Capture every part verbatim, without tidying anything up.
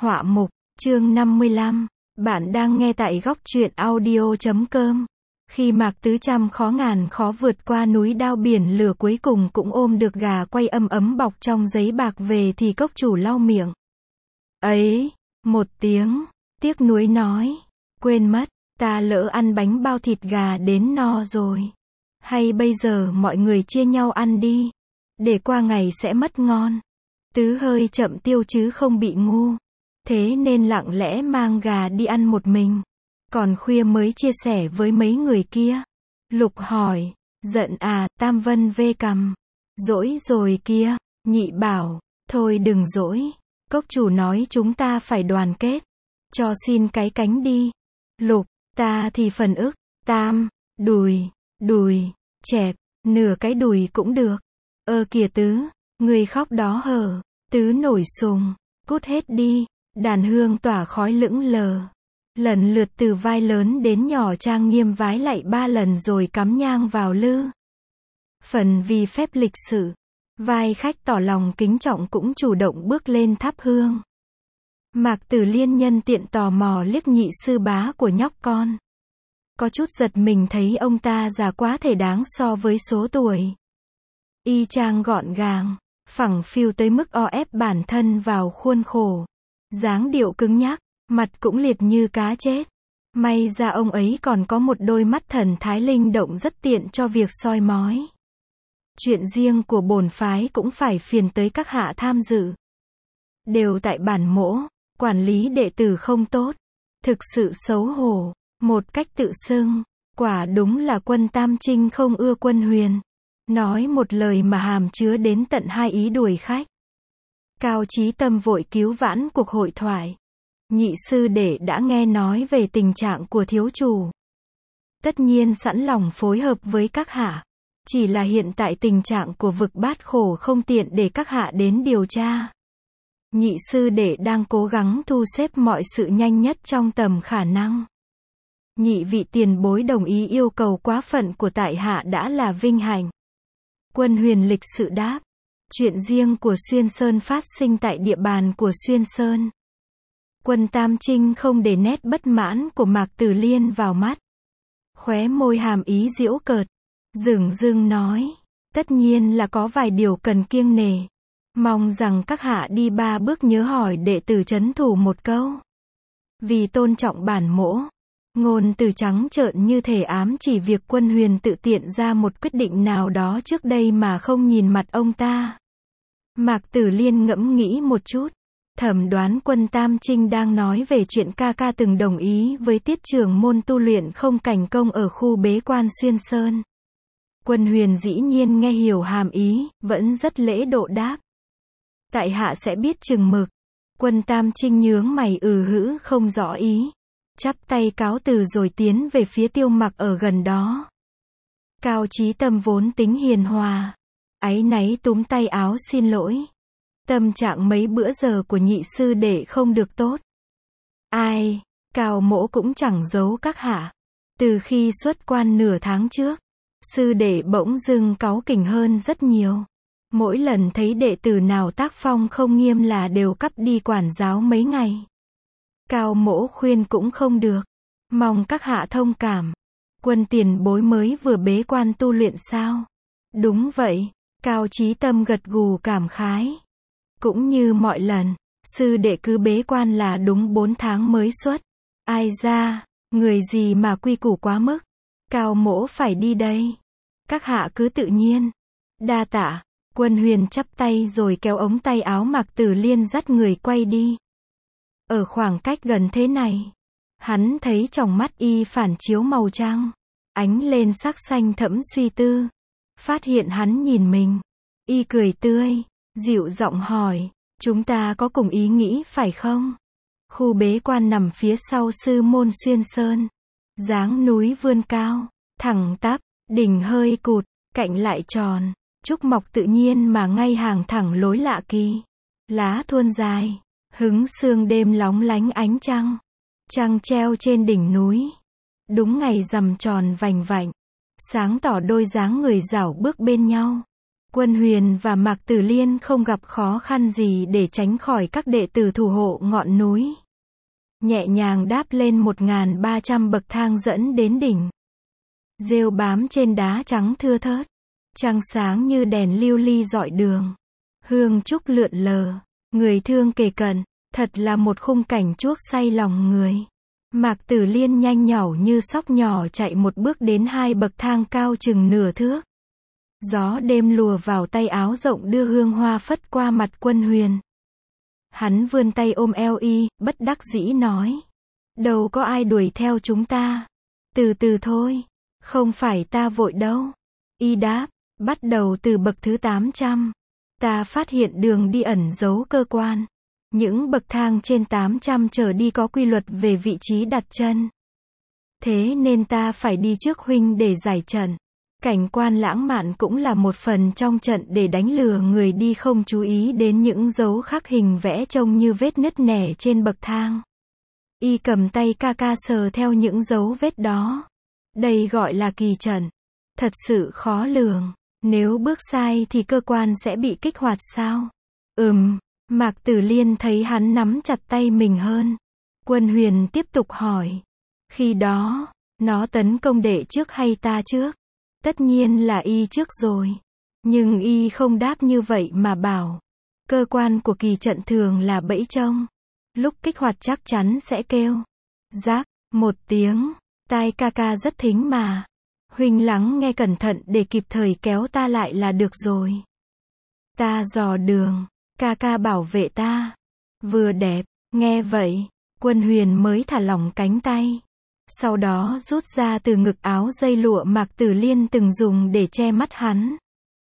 Họa mục, chương năm mươi lăm. Bạn đang nghe tại góc truyện audio chấm com. Khi Mạc Tứ Trăm khó ngàn khó vượt qua núi đao biển lửa cuối cùng cũng ôm được gà quay ấm ấm bọc trong giấy bạc về thì cốc chủ lau miệng. Ấy, một tiếng, tiếc nuối nói, quên mất, ta lỡ ăn bánh bao thịt gà đến no rồi. Hay bây giờ mọi người chia nhau ăn đi, để qua ngày sẽ mất ngon. Tứ hơi chậm tiêu chứ không bị ngu. Thế nên lặng lẽ mang gà đi ăn một mình. Còn khuya mới chia sẻ với mấy người kia. Lục hỏi, giận à, Tam Vân vê cằm. Dỗi rồi kia, Nhị bảo, thôi đừng dỗi. Cốc chủ nói chúng ta phải đoàn kết. Cho xin cái cánh đi. Lục, ta thì phần ức. Tam, đùi, đùi, chẹp, nửa cái đùi cũng được. Ơ kìa Tứ, người khóc đó hở. Tứ nổi sùng, cút hết đi. Đàn hương tỏa khói lững lờ. Lần lượt từ vai lớn đến nhỏ trang nghiêm vái lạy ba lần rồi cắm nhang vào lư. Phần vì phép lịch sự, vai khách tỏ lòng kính trọng cũng chủ động bước lên thắp hương. Mạc Tử Liên nhân tiện tò mò liếc nhị sư bá của nhóc con. Có chút giật mình thấy ông ta già quá thể đáng so với số tuổi. Y chang gọn gàng, phẳng phiu tới mức o ép bản thân vào khuôn khổ. Dáng điệu cứng nhắc, mặt cũng liệt như cá chết. May ra ông ấy còn có một đôi mắt thần thái linh động rất tiện cho việc soi mói. Chuyện riêng của bổn phái cũng phải phiền tới các hạ tham dự. Đều tại bản mỗ, quản lý đệ tử không tốt. Thực sự xấu hổ, một cách tự xưng. Quả đúng là Quân Tam Trinh không ưa Quân Huyền. Nói một lời mà hàm chứa đến tận hai ý đuổi khách. Cao Chí Tâm vội cứu vãn cuộc hội thoại. Nhị sư đệ đã nghe nói về tình trạng của thiếu chủ. Tất nhiên sẵn lòng phối hợp với các hạ. Chỉ là hiện tại tình trạng của vực Bát Khổ không tiện để các hạ đến điều tra. Nhị sư đệ đang cố gắng thu xếp mọi sự nhanh nhất trong tầm khả năng. Nhị vị tiền bối đồng ý yêu cầu quá phận của tại hạ đã là vinh hạnh. Quân Huyền lịch sự đáp. Chuyện riêng của Xuyên Sơn phát sinh tại địa bàn của Xuyên Sơn. Quân Tam Trinh không để nét bất mãn của Mạc Tử Liên vào mắt. Khóe môi hàm ý giễu cợt. Dửng dưng nói. Tất nhiên là có vài điều cần kiêng nể. Mong rằng các hạ đi ba bước nhớ hỏi đệ tử trấn thủ một câu. Vì tôn trọng bản mỗ. Ngôn từ trắng trợn như thể ám chỉ việc Quân Huyền tự tiện ra một quyết định nào đó trước đây mà không nhìn mặt ông ta. Mạc Tử Liên ngẫm nghĩ một chút. Thẩm đoán Quân Tam Trinh đang nói về chuyện ca ca từng đồng ý với tiết trưởng môn tu luyện không cảnh công ở khu bế quan Xuyên Sơn. Quân Huyền dĩ nhiên nghe hiểu hàm ý, vẫn rất lễ độ đáp. Tại hạ sẽ biết chừng mực. Quân Tam Trinh nhướng mày ừ hữ không rõ ý. Chắp tay cáo từ rồi tiến về phía Tiêu Mặc ở gần đó. Cao Chí Tâm vốn tính hiền hòa. Áy náy túm tay áo xin lỗi. Tâm trạng mấy bữa giờ của nhị sư đệ không được tốt. Ai, Cao mỗ cũng chẳng giấu các hạ. Từ khi xuất quan nửa tháng trước, sư đệ bỗng dưng cáu kỉnh hơn rất nhiều. Mỗi lần thấy đệ tử nào tác phong không nghiêm là đều cắp đi quản giáo mấy ngày. Cao mỗ khuyên cũng không được. Mong các hạ thông cảm. Quân tiền bối mới vừa bế quan tu luyện sao? Đúng vậy. Cao Chí Tâm gật gù cảm khái. Cũng như mọi lần, sư đệ cứ bế quan là đúng bốn tháng mới xuất. Ai ra, người gì mà quy củ quá mức. Cao mỗ phải đi đây. Các hạ cứ tự nhiên. Đa tạ. Quân Huyền chắp tay rồi kéo ống tay áo Mạc Tử Liên dắt người quay đi. Ở khoảng cách gần thế này, hắn thấy trong mắt y phản chiếu màu trắng, ánh lên sắc xanh thẫm suy tư. Phát hiện hắn nhìn mình, y cười tươi, dịu giọng hỏi, chúng ta có cùng ý nghĩ phải không? Khu bế quan nằm phía sau sư môn Xuyên Sơn, dáng núi vươn cao, thẳng tắp, đỉnh hơi cụt, cạnh lại tròn, trúc mọc tự nhiên mà ngay hàng thẳng lối lạ kỳ, lá thuôn dài. Hứng sương đêm lóng lánh ánh trăng. Trăng treo trên đỉnh núi. Đúng ngày rằm tròn vành vạnh. Sáng tỏ đôi dáng người dảo bước bên nhau. Quân Huyền và Mạc Tử Liên không gặp khó khăn gì để tránh khỏi các đệ tử thủ hộ ngọn núi. Nhẹ nhàng đáp lên một nghìn ba trăm bậc thang dẫn đến đỉnh. Rêu bám trên đá trắng thưa thớt. Trăng sáng như đèn lưu ly rọi đường. Hương trúc lượn lờ. Người thương kề cận. Thật là một khung cảnh chuốc say lòng người. Mạc Tử Liên nhanh nhảu như sóc nhỏ chạy một bước đến hai bậc thang cao chừng nửa thước. Gió đêm lùa vào tay áo rộng đưa hương hoa phất qua mặt Quân Huyền. Hắn vươn tay ôm eo y, bất đắc dĩ nói. Đâu có ai đuổi theo chúng ta. Từ từ thôi. Không phải ta vội đâu. Y đáp. Bắt đầu từ bậc thứ tám trăm. Ta phát hiện đường đi ẩn giấu cơ quan. Những bậc thang trên tám trăm trở đi có quy luật về vị trí đặt chân. Thế nên ta phải đi trước huynh để giải trận. Cảnh quan lãng mạn cũng là một phần trong trận để đánh lừa người đi không chú ý đến những dấu khắc hình vẽ trông như vết nứt nẻ trên bậc thang. Y cầm tay ca ca sờ theo những dấu vết đó. Đây gọi là kỳ trận. Thật sự khó lường. Nếu bước sai thì cơ quan sẽ bị kích hoạt sao? Ừm. Mạc Tử Liên thấy hắn nắm chặt tay mình hơn. Quân Huyền tiếp tục hỏi. Khi đó, nó tấn công đệ trước hay ta trước? Tất nhiên là y trước rồi. Nhưng y không đáp như vậy mà bảo. Cơ quan của kỳ trận thường là bẫy trông. Lúc kích hoạt chắc chắn sẽ kêu. Rác, một tiếng. Tai ca ca rất thính mà. Huynh lắng nghe cẩn thận để kịp thời kéo ta lại là được rồi. Ta dò đường. Ca ca bảo vệ ta. Vừa đẹp. Nghe vậy, Quân Huyền mới thả lỏng cánh tay. Sau đó rút ra từ ngực áo dây lụa Mạc Tử Liên từng dùng để che mắt hắn.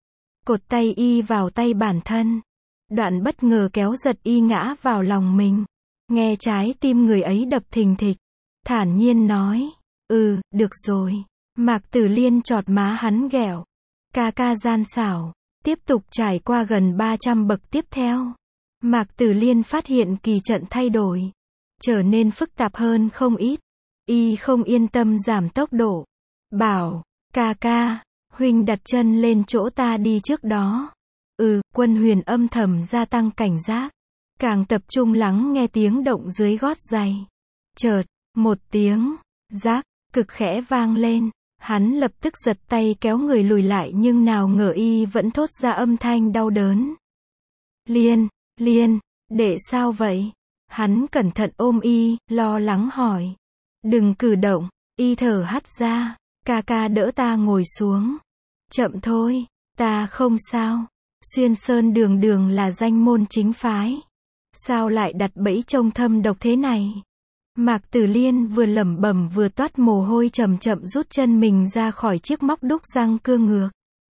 Cột tay y vào tay bản thân. Đoạn bất ngờ kéo giật y ngã vào lòng mình. Nghe trái tim người ấy đập thình thịch. Thản nhiên nói. Ừ, được rồi. Mạc Tử Liên chọt má hắn ghẹo. Ca ca gian xảo. Tiếp tục trải qua gần ba trăm bậc tiếp theo. Mạc Tử Liên phát hiện kỳ trận thay đổi. Trở nên phức tạp hơn không ít. Y không yên tâm giảm tốc độ. Bảo, ca ca, huynh đặt chân lên chỗ ta đi trước đó. Ừ, Quân Huyền âm thầm gia tăng cảnh giác. Càng tập trung lắng nghe tiếng động dưới gót giày. Chợt, một tiếng, rác, cực khẽ vang lên. Hắn lập tức giật tay kéo người lùi lại nhưng nào ngờ y vẫn thốt ra âm thanh đau đớn. Liên, Liên, đệ sao vậy? Hắn cẩn thận ôm y, lo lắng hỏi. Đừng cử động, y thở hắt ra. Ca ca đỡ ta ngồi xuống. Chậm thôi, ta không sao. Xuyên Sơn đường đường là danh môn chính phái. Sao lại đặt bẫy trông thâm độc thế này? Mạc Tử Liên vừa lẩm bẩm vừa toát mồ hôi chậm chậm rút chân mình ra khỏi chiếc móc đúc răng cưa ngược.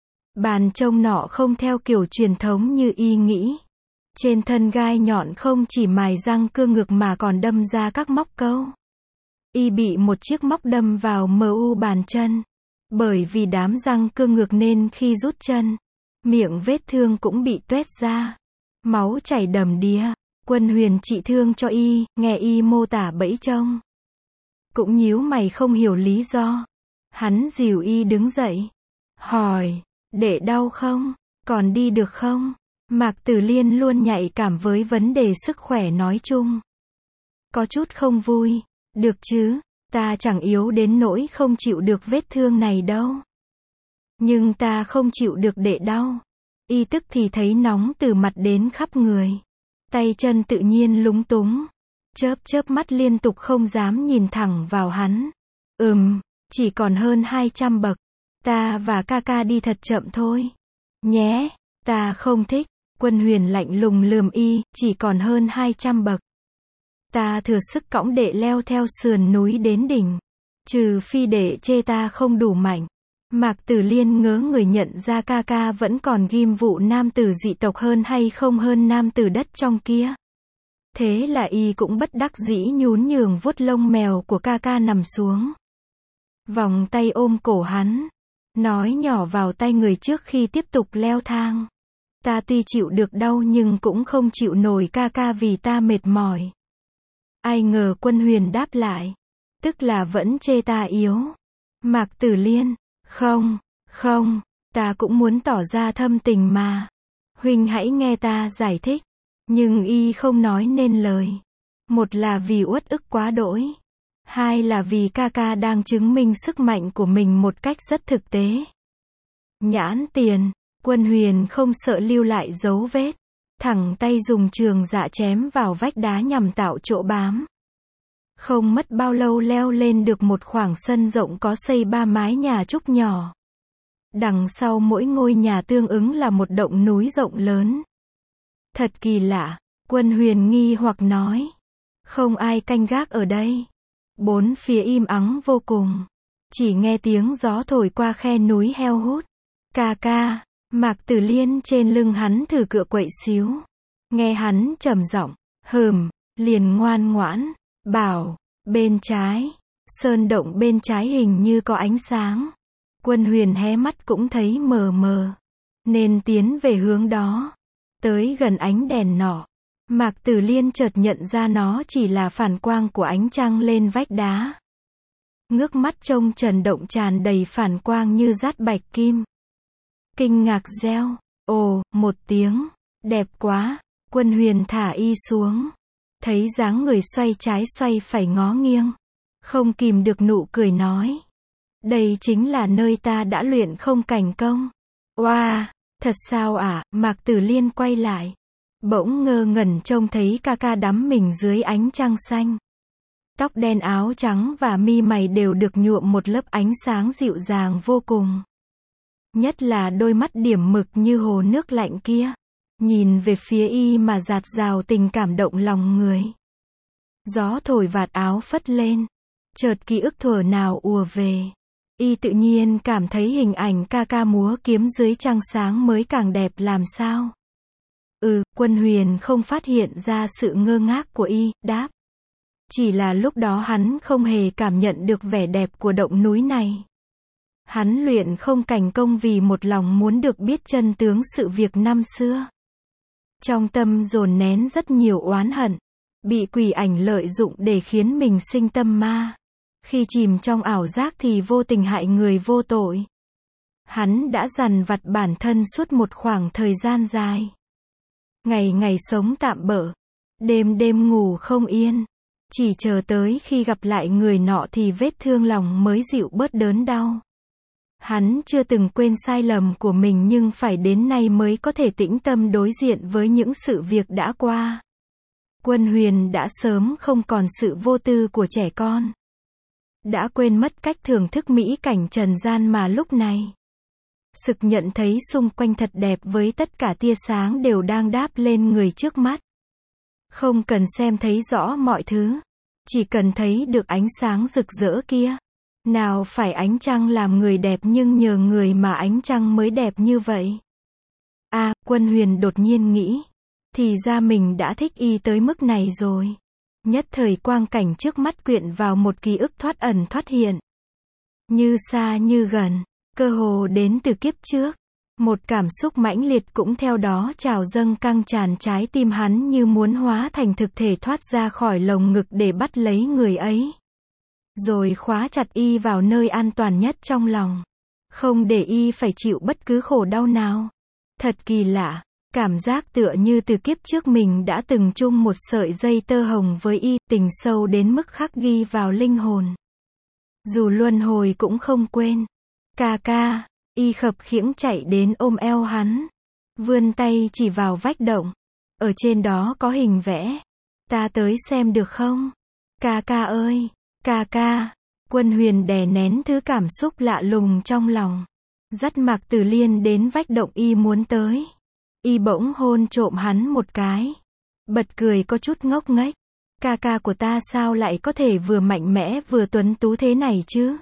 Bàn trông nọ không theo kiểu truyền thống như y nghĩ. Trên thân gai nhọn không chỉ mài răng cưa ngược mà còn đâm ra các móc câu. Y bị một chiếc móc đâm vào mờ u bàn chân. Bởi vì đám răng cưa ngược nên khi rút chân, miệng vết thương cũng bị tuét ra. Máu chảy đầm đìa. Quân Huyền trị thương cho y, nghe y mô tả bẫy trông. Cũng nhíu mày không hiểu lý do. Hắn dìu y đứng dậy. Hỏi, đệ đau không? Còn đi được không? Mạc Tử Liên luôn nhạy cảm với vấn đề sức khỏe nói chung. Có chút không vui. Được chứ, ta chẳng yếu đến nỗi không chịu được vết thương này đâu. Nhưng ta không chịu được đệ đau. Y tức thì thấy nóng từ mặt đến khắp người. Tay chân tự nhiên lúng túng. Chớp chớp mắt liên tục không dám nhìn thẳng vào hắn. Ừm, chỉ còn hơn hai trăm bậc. Ta và ca ca đi thật chậm thôi. Nhé, ta không thích. Quân Huyền lạnh lùng lườm y, chỉ còn hơn hai trăm bậc. Ta thừa sức cõng đệ leo theo sườn núi đến đỉnh. Trừ phi đệ chê ta không đủ mạnh. Mạc Tử Liên ngớ người nhận ra ca ca vẫn còn ghim vụ nam tử dị tộc hơn hay không hơn nam tử đất trong kia. Thế là y cũng bất đắc dĩ nhún nhường vuốt lông mèo của ca ca nằm xuống. Vòng tay ôm cổ hắn. Nói nhỏ vào tay người trước khi tiếp tục leo thang. Ta tuy chịu được đau nhưng cũng không chịu nổi ca ca vì ta mệt mỏi. Ai ngờ Quân Huyền đáp lại. Tức là vẫn chê ta yếu. Mạc Tử Liên. Không, không, Ta cũng muốn tỏ ra thâm tình mà. Huynh hãy nghe ta giải thích. Nhưng y không nói nên lời. Một là vì uất ức quá đỗi. Hai là vì ca ca đang chứng minh sức mạnh của mình một cách rất thực tế. Nhãn tiền, Quân Huyền không sợ lưu lại dấu vết. Thẳng tay dùng trường dạ chém vào vách đá nhằm tạo chỗ bám. Không mất bao lâu leo lên được một khoảng sân rộng có xây ba mái nhà trúc nhỏ. Đằng sau mỗi ngôi nhà tương ứng là một động núi rộng lớn. Thật kỳ lạ, Quân Huyền nghi hoặc nói. Không ai canh gác ở đây. Bốn phía im ắng vô cùng. Chỉ nghe tiếng gió thổi qua khe núi heo hút. Ca ca, Mạc Tử Liên trên lưng hắn thử cựa quậy xíu. Nghe hắn trầm giọng, hừm, liền ngoan ngoãn, bảo, bên trái, sơn động bên trái hình như có ánh sáng. Quân Huyền hé mắt cũng thấy mờ mờ, nên tiến về hướng đó. Tới gần ánh đèn nọ, Mạc Tử Liên chợt nhận ra nó chỉ là phản quang của ánh trăng lên vách đá. Ngước mắt trông trần động tràn đầy phản quang như dát bạch kim. Kinh ngạc reo, ồ, một tiếng, đẹp quá. Quân Huyền thả y xuống. Thấy dáng người xoay trái xoay phải ngó nghiêng. Không kìm được nụ cười nói. Đây chính là nơi ta đã luyện không cảnh công. Oa, wow, thật sao ạ? À? Mạc Tử Liên quay lại. Bỗng ngơ ngẩn trông thấy ca ca đắm mình dưới ánh trăng xanh. Tóc đen áo trắng và mi mày đều được nhuộm một lớp ánh sáng dịu dàng vô cùng. Nhất là đôi mắt điểm mực như hồ nước lạnh kia. Nhìn về phía y mà dạt dào tình cảm động lòng người. Gió thổi vạt áo phất lên. Chợt ký ức thuở nào ùa về. Y tự nhiên cảm thấy hình ảnh ca ca múa kiếm dưới trăng sáng mới càng đẹp làm sao. Ừ, Quân Huyền không phát hiện ra sự ngơ ngác của y, đáp. Chỉ là lúc đó hắn không hề cảm nhận được vẻ đẹp của động núi này. Hắn luyện không cảnh công vì một lòng muốn được biết chân tướng sự việc năm xưa. Trong tâm dồn nén rất nhiều oán hận. Bị quỷ ảnh lợi dụng để khiến mình sinh tâm ma. Khi chìm trong ảo giác thì vô tình hại người vô tội. Hắn đã dằn vặt bản thân suốt một khoảng thời gian dài. Ngày ngày sống tạm bợ. Đêm đêm ngủ không yên. Chỉ chờ tới khi gặp lại người nọ thì vết thương lòng mới dịu bớt đớn đau. Hắn chưa từng quên sai lầm của mình nhưng phải đến nay mới có thể tĩnh tâm đối diện với những sự việc đã qua. Quân Huyền đã sớm không còn sự vô tư của trẻ con. Đã quên mất cách thưởng thức mỹ cảnh trần gian mà lúc này. Sực nhận thấy xung quanh thật đẹp với tất cả tia sáng đều đang đáp lên người trước mắt. Không cần xem thấy rõ mọi thứ. Chỉ cần thấy được ánh sáng rực rỡ kia. Nào phải ánh trăng làm người đẹp nhưng nhờ người mà ánh trăng mới đẹp như vậy. À, Quân Huyền đột nhiên nghĩ. Thì ra mình đã thích y tới mức này rồi. Nhất thời quang cảnh trước mắt quyện vào một ký ức thoát ẩn thoát hiện. Như xa như gần, cơ hồ đến từ kiếp trước. Một cảm xúc mãnh liệt cũng theo đó trào dâng căng tràn trái tim hắn như muốn hóa thành thực thể thoát ra khỏi lồng ngực để bắt lấy người ấy. Rồi khóa chặt y vào nơi an toàn nhất trong lòng. Không để y phải chịu bất cứ khổ đau nào. Thật kỳ lạ, cảm giác tựa như từ kiếp trước mình đã từng chung một sợi dây tơ hồng với y, tình sâu đến mức khắc ghi vào linh hồn. Dù luân hồi cũng không quên. Ca ca, y khập khiễng chạy đến ôm eo hắn. Vươn tay chỉ vào vách động. Ở trên đó có hình vẽ. Ta tới xem được không? Ca ca ơi! Ca ca, Quân Huyền đè nén thứ cảm xúc lạ lùng trong lòng. Dắt Mạc Tử Liên đến vách động y muốn tới. Y bỗng hôn trộm hắn một cái. Bật cười có chút ngốc nghếch. Ca ca của ta sao lại có thể vừa mạnh mẽ vừa tuấn tú thế này chứ?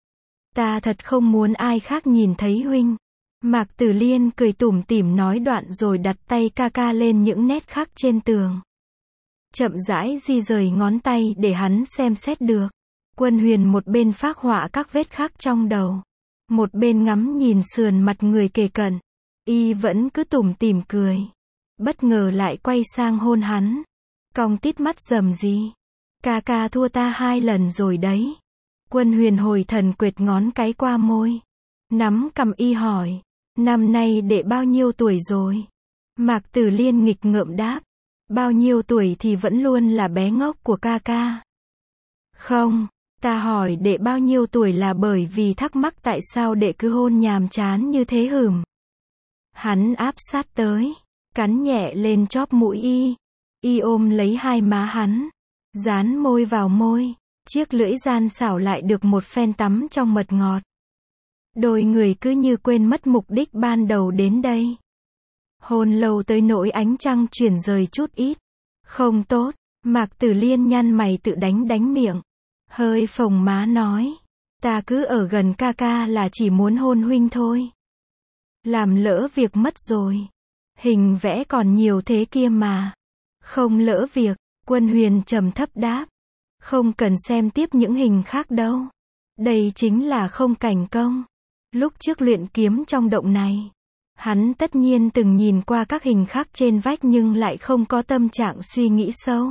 Ta thật không muốn ai khác nhìn thấy huynh. Mạc Tử Liên cười tủm tỉm nói đoạn rồi đặt tay ca ca lên những nét khắc trên tường. Chậm rãi di rời ngón tay để hắn xem xét được. Quân Huyền một bên phác họa các vết khắc trong đầu. Một bên ngắm nhìn sườn mặt người kề cận. Y vẫn cứ tủm tỉm cười. Bất ngờ lại quay sang hôn hắn. Cong tít mắt rầm gì. Ca ca thua ta hai lần rồi đấy. Quân Huyền hồi thần quệt ngón cái qua môi. Nắm cầm y hỏi. Năm nay đệ bao nhiêu tuổi rồi? Mạc Tử Liên nghịch ngợm đáp. Bao nhiêu tuổi thì vẫn luôn là bé ngốc của ca ca. Không, ta hỏi đệ bao nhiêu tuổi là bởi vì thắc mắc tại sao đệ cứ hôn nhàm chán như thế hửm. Hắn áp sát tới, cắn nhẹ lên chóp mũi y. Y ôm lấy hai má hắn, dán môi vào môi, chiếc lưỡi gian xảo lại được một phen tắm trong mật ngọt. Đôi người cứ như quên mất mục đích ban đầu đến đây. Hôn lâu tới nỗi ánh trăng chuyển rời chút ít. Không tốt, Mạc Tử Liên nhăn mày tự đánh đánh miệng. Hơi phồng má nói. Ta cứ ở gần ca ca là chỉ muốn hôn huynh thôi. Làm lỡ việc mất rồi. Hình vẽ còn nhiều thế kia mà. Không lỡ việc, Quân Huyền trầm thấp đáp. Không cần xem tiếp những hình khác đâu. Đây chính là không cảnh công. Lúc trước luyện kiếm trong động này, hắn tất nhiên từng nhìn qua các hình khác trên vách nhưng lại không có tâm trạng suy nghĩ sâu.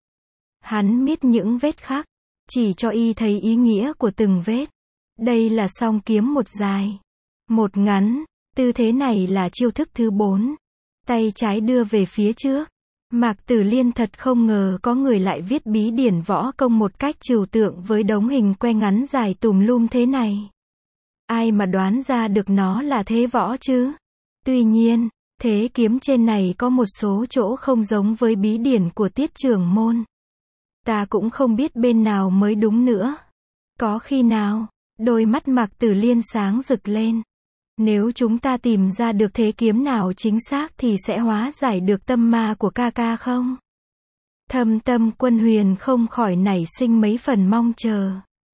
Hắn miết những vết khắc, chỉ cho y thấy ý nghĩa của từng vết. Đây là song kiếm một dài, một ngắn, tư thế này là chiêu thức thứ bốn. Tay trái đưa về phía trước. Mạc Tử Liên thật không ngờ có người lại viết bí điển võ công một cách trừu tượng với đống hình que ngắn dài tùm lum thế này. Ai mà đoán ra được nó là thế võ chứ? Tuy nhiên, thế kiếm trên này có một số chỗ không giống với bí điển của Tiết trưởng môn. Ta cũng không biết bên nào mới đúng nữa. Có khi nào, đôi mắt Mạc Tử Liên sáng rực lên. Nếu chúng ta tìm ra được thế kiếm nào chính xác thì sẽ hóa giải được tâm ma của ca ca không? Thâm tâm Quân Huyền không khỏi nảy sinh mấy phần mong chờ.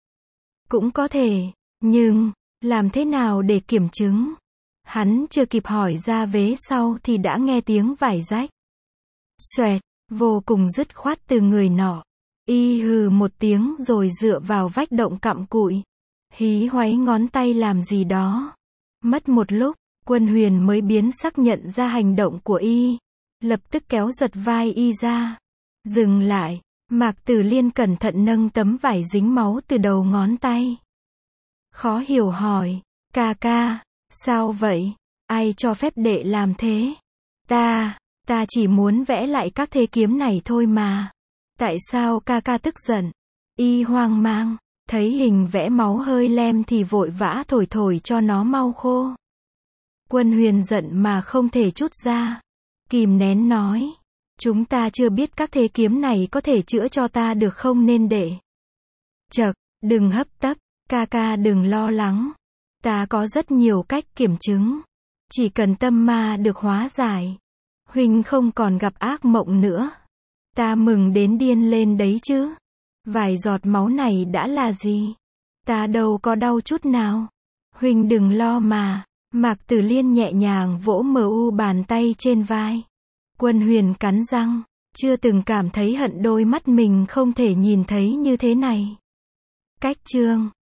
Cũng có thể, nhưng, làm thế nào để kiểm chứng? Hắn chưa kịp hỏi ra vế sau thì đã nghe tiếng vải rách. Xoẹt, vô cùng dứt khoát từ người nọ. Y hừ một tiếng rồi dựa vào vách động cặm cụi. Hí hoáy ngón tay làm gì đó. Mất một lúc, Quân Huyền mới biến sắc nhận ra hành động của y. Lập tức kéo giật vai y ra. Dừng lại, Mạc Tử Liên cẩn thận nâng tấm vải dính máu từ đầu ngón tay. Khó hiểu hỏi, ca ca, sao vậy? Ai cho phép đệ làm thế? Ta, ta chỉ muốn vẽ lại các thế kiếm này thôi mà. Tại sao ca ca tức giận? Y hoang mang, thấy hình vẽ máu hơi lem thì vội vã thổi thổi cho nó mau khô. Quân Huyền giận mà không thể trút ra. Kìm nén nói, chúng ta chưa biết các thế kiếm này có thể chữa cho ta được không nên đệ. Chậc, đừng hấp tấp, ca ca đừng lo lắng. Ta có rất nhiều cách kiểm chứng. Chỉ cần tâm ma được hóa giải, huynh không còn gặp ác mộng nữa. Ta mừng đến điên lên đấy chứ. Vài giọt máu này đã là gì? Ta đâu có đau chút nào. Huynh đừng lo mà. Mạc Tử Liên nhẹ nhàng vỗ mờ u bàn tay trên vai. Quân Huyền cắn răng, chưa từng cảm thấy hận đôi mắt mình không thể nhìn thấy như thế này. Cách chương